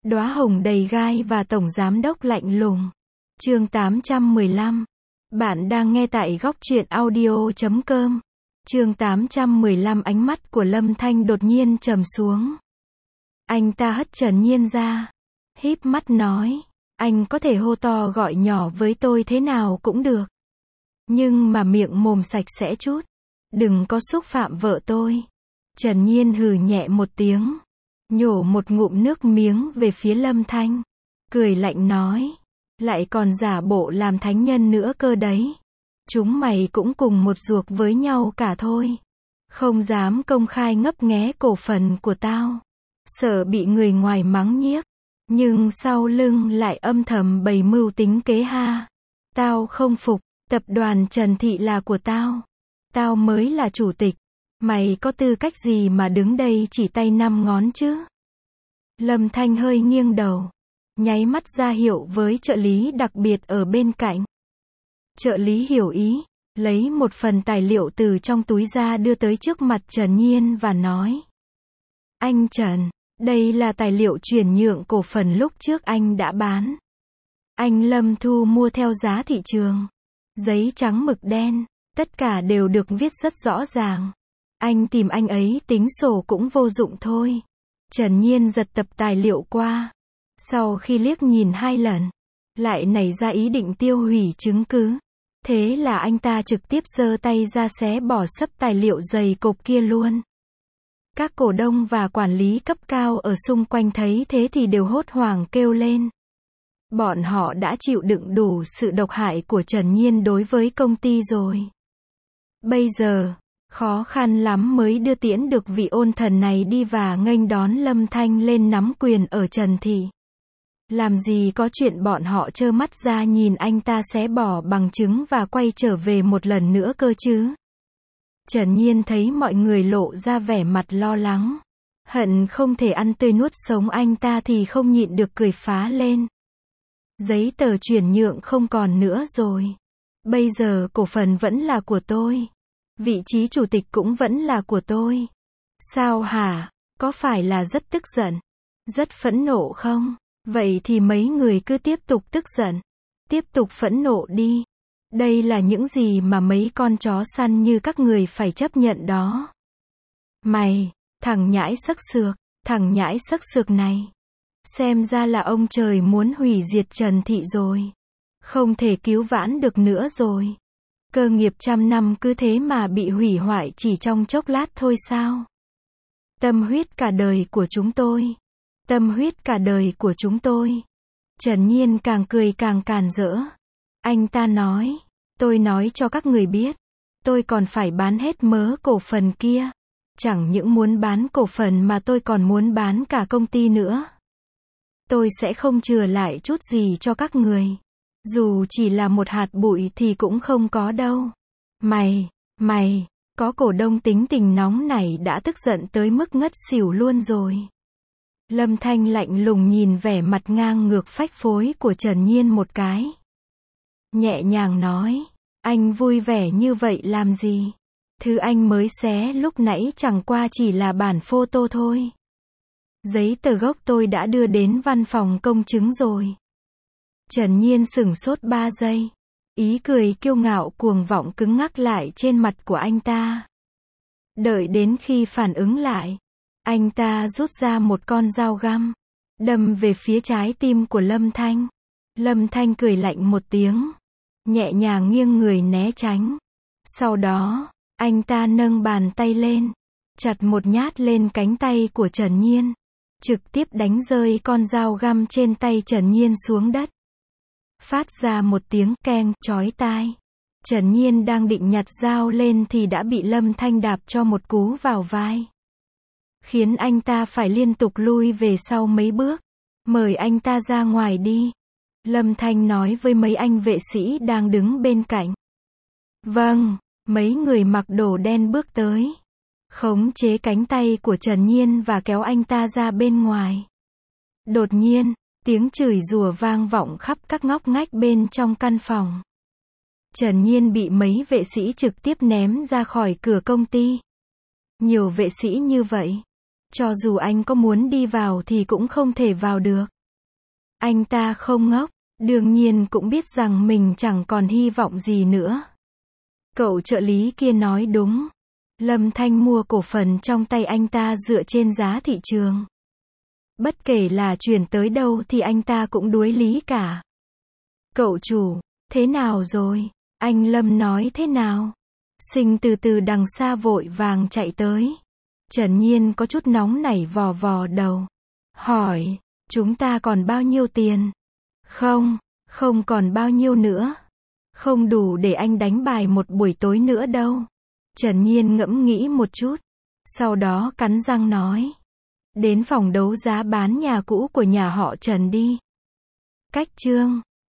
Đóa hồng đầy gai và tổng giám đốc lạnh lùng. Chương 815. Bạn đang nghe tại góc truyện audio.com. Chương 815. Ánh mắt của Lâm Thanh đột nhiên trầm xuống. Anh ta hất Trần Nhiên ra, híp mắt nói, anh có thể hô to gọi nhỏ với tôi thế nào cũng được. Nhưng mà miệng mồm sạch sẽ chút. Đừng có xúc phạm vợ tôi. Trần Nhiên hừ nhẹ một tiếng, nhổ một ngụm nước miếng về phía Lâm Thanh, cười lạnh nói, lại còn giả bộ làm thánh nhân nữa cơ đấy. Chúng mày cũng cùng một ruột với nhau cả thôi. Không dám công khai ngấp nghé cổ phần của tao, sợ bị người ngoài mắng nhiếc, nhưng sau lưng lại âm thầm bày mưu tính kế ha. Tao không phục, tập đoàn Trần Thị là của tao. Tao mới là chủ tịch. Mày có tư cách gì mà đứng đây chỉ tay năm ngón chứ? Lâm Thanh hơi nghiêng đầu, nháy mắt ra hiệu với trợ lý đặc biệt ở bên cạnh. Trợ lý hiểu ý, lấy một phần tài liệu từ trong túi ra đưa tới trước mặt Trần Nhiên và nói. Anh Trần, đây là tài liệu chuyển nhượng cổ phần lúc trước anh đã bán. Anh Lâm thu mua theo giá thị trường. Giấy trắng mực đen, tất cả đều được viết rất rõ ràng. Anh tìm anh ấy tính sổ cũng vô dụng thôi. Trần Nhiên giật tập tài liệu qua. Sau khi liếc nhìn 2 lần, lại nảy ra ý định tiêu hủy chứng cứ. Thế là anh ta trực tiếp giơ tay ra xé bỏ xấp tài liệu dày cộp kia luôn. Các cổ đông và quản lý cấp cao ở xung quanh thấy thế thì đều hốt hoảng kêu lên. Bọn họ đã chịu đựng đủ sự độc hại của Trần Nhiên đối với công ty rồi. Bây giờ, khó khăn lắm mới đưa tiễn được vị ôn thần này đi và nghênh đón Lâm Thanh lên nắm quyền ở Trần Thị. Làm gì có chuyện bọn họ trơ mắt ra nhìn anh ta xé bỏ bằng chứng và quay trở về một lần nữa cơ chứ. Trần Nhiên thấy mọi người lộ ra vẻ mặt lo lắng, hận không thể ăn tươi nuốt sống anh ta thì không nhịn được cười phá lên. Giấy tờ chuyển nhượng không còn nữa rồi. Bây giờ cổ phần vẫn là của tôi. Vị trí chủ tịch cũng vẫn là của tôi. Sao hả? Có phải là rất tức giận? Rất phẫn nộ không? Vậy thì mấy người cứ tiếp tục tức giận. Tiếp tục phẫn nộ đi. Đây là những gì mà mấy con chó săn như các người phải chấp nhận đó. Mày, thằng nhãi xấc xược này. Xem ra là ông trời muốn hủy diệt Trần Thị rồi. Không thể cứu vãn được nữa rồi. Cơ nghiệp trăm năm cứ thế mà bị hủy hoại chỉ trong chốc lát thôi sao? Tâm huyết cả đời của chúng tôi. Tâm huyết cả đời của chúng tôi. Trần Nhiên càng cười càng càn rỡ. Anh ta nói, tôi nói cho các người biết, tôi còn phải bán hết mớ cổ phần kia. Chẳng những muốn bán cổ phần mà tôi còn muốn bán cả công ty nữa. Tôi sẽ không chừa lại chút gì cho các người. Dù chỉ là một hạt bụi thì cũng không có đâu. Mày, có cổ đông tính tình nóng này đã tức giận tới mức ngất xỉu luôn rồi. Lâm Thanh lạnh lùng nhìn vẻ mặt ngang ngược phách phối của Trần Nhiên một cái. Nhẹ nhàng nói, anh vui vẻ như vậy làm gì? Thứ anh mới xé lúc nãy chẳng qua chỉ là bản photo thôi. Giấy tờ gốc tôi đã đưa đến văn phòng công chứng rồi. Trần Nhiên sửng sốt 3 giây. Ý cười kiêu ngạo cuồng vọng cứng ngắc lại trên mặt của anh ta. Đợi đến khi phản ứng lại, anh ta rút ra một con dao găm, đâm về phía trái tim của Lâm Thanh. Lâm Thanh cười lạnh một tiếng, nhẹ nhàng nghiêng người né tránh. Sau đó, anh ta nâng bàn tay lên, chặt một nhát lên cánh tay của Trần Nhiên, trực tiếp đánh rơi con dao găm trên tay Trần Nhiên xuống đất. Phát ra một tiếng keng chói tai. Trần Nhiên đang định nhặt dao lên thì đã bị Lâm Thanh đạp cho một cú vào vai, khiến anh ta phải liên tục lui về sau mấy bước. Mời anh ta ra ngoài đi. Lâm Thanh nói với mấy anh vệ sĩ đang đứng bên cạnh. Vâng, mấy người mặc đồ đen bước tới, khống chế cánh tay của Trần Nhiên và kéo anh ta ra bên ngoài. Đột nhiên, tiếng chửi rủa vang vọng khắp các ngóc ngách bên trong căn phòng. Trần Nhiên bị mấy vệ sĩ trực tiếp ném ra khỏi cửa công ty. Nhiều vệ sĩ như vậy, cho dù anh có muốn đi vào thì cũng không thể vào được. Anh ta không ngốc, đương nhiên cũng biết rằng mình chẳng còn hy vọng gì nữa. Cậu trợ lý kia nói đúng. Lâm Thanh mua cổ phần trong tay anh ta dựa trên giá thị trường. Bất kể là chuyển tới đâu thì anh ta cũng đuối lý cả. Cậu chủ, thế nào rồi? Anh Lâm nói thế nào? Sinh từ từ đằng xa vội vàng chạy tới. Trần Nhiên có chút nóng nảy vò vò đầu. Hỏi, chúng ta còn bao nhiêu tiền? Không còn bao nhiêu nữa. Không đủ để anh đánh bài một buổi tối nữa đâu. Trần Nhiên ngẫm nghĩ một chút. Sau đó cắn răng nói. Đến phòng đấu giá bán nhà cũ của nhà họ Trần đi. Cách chương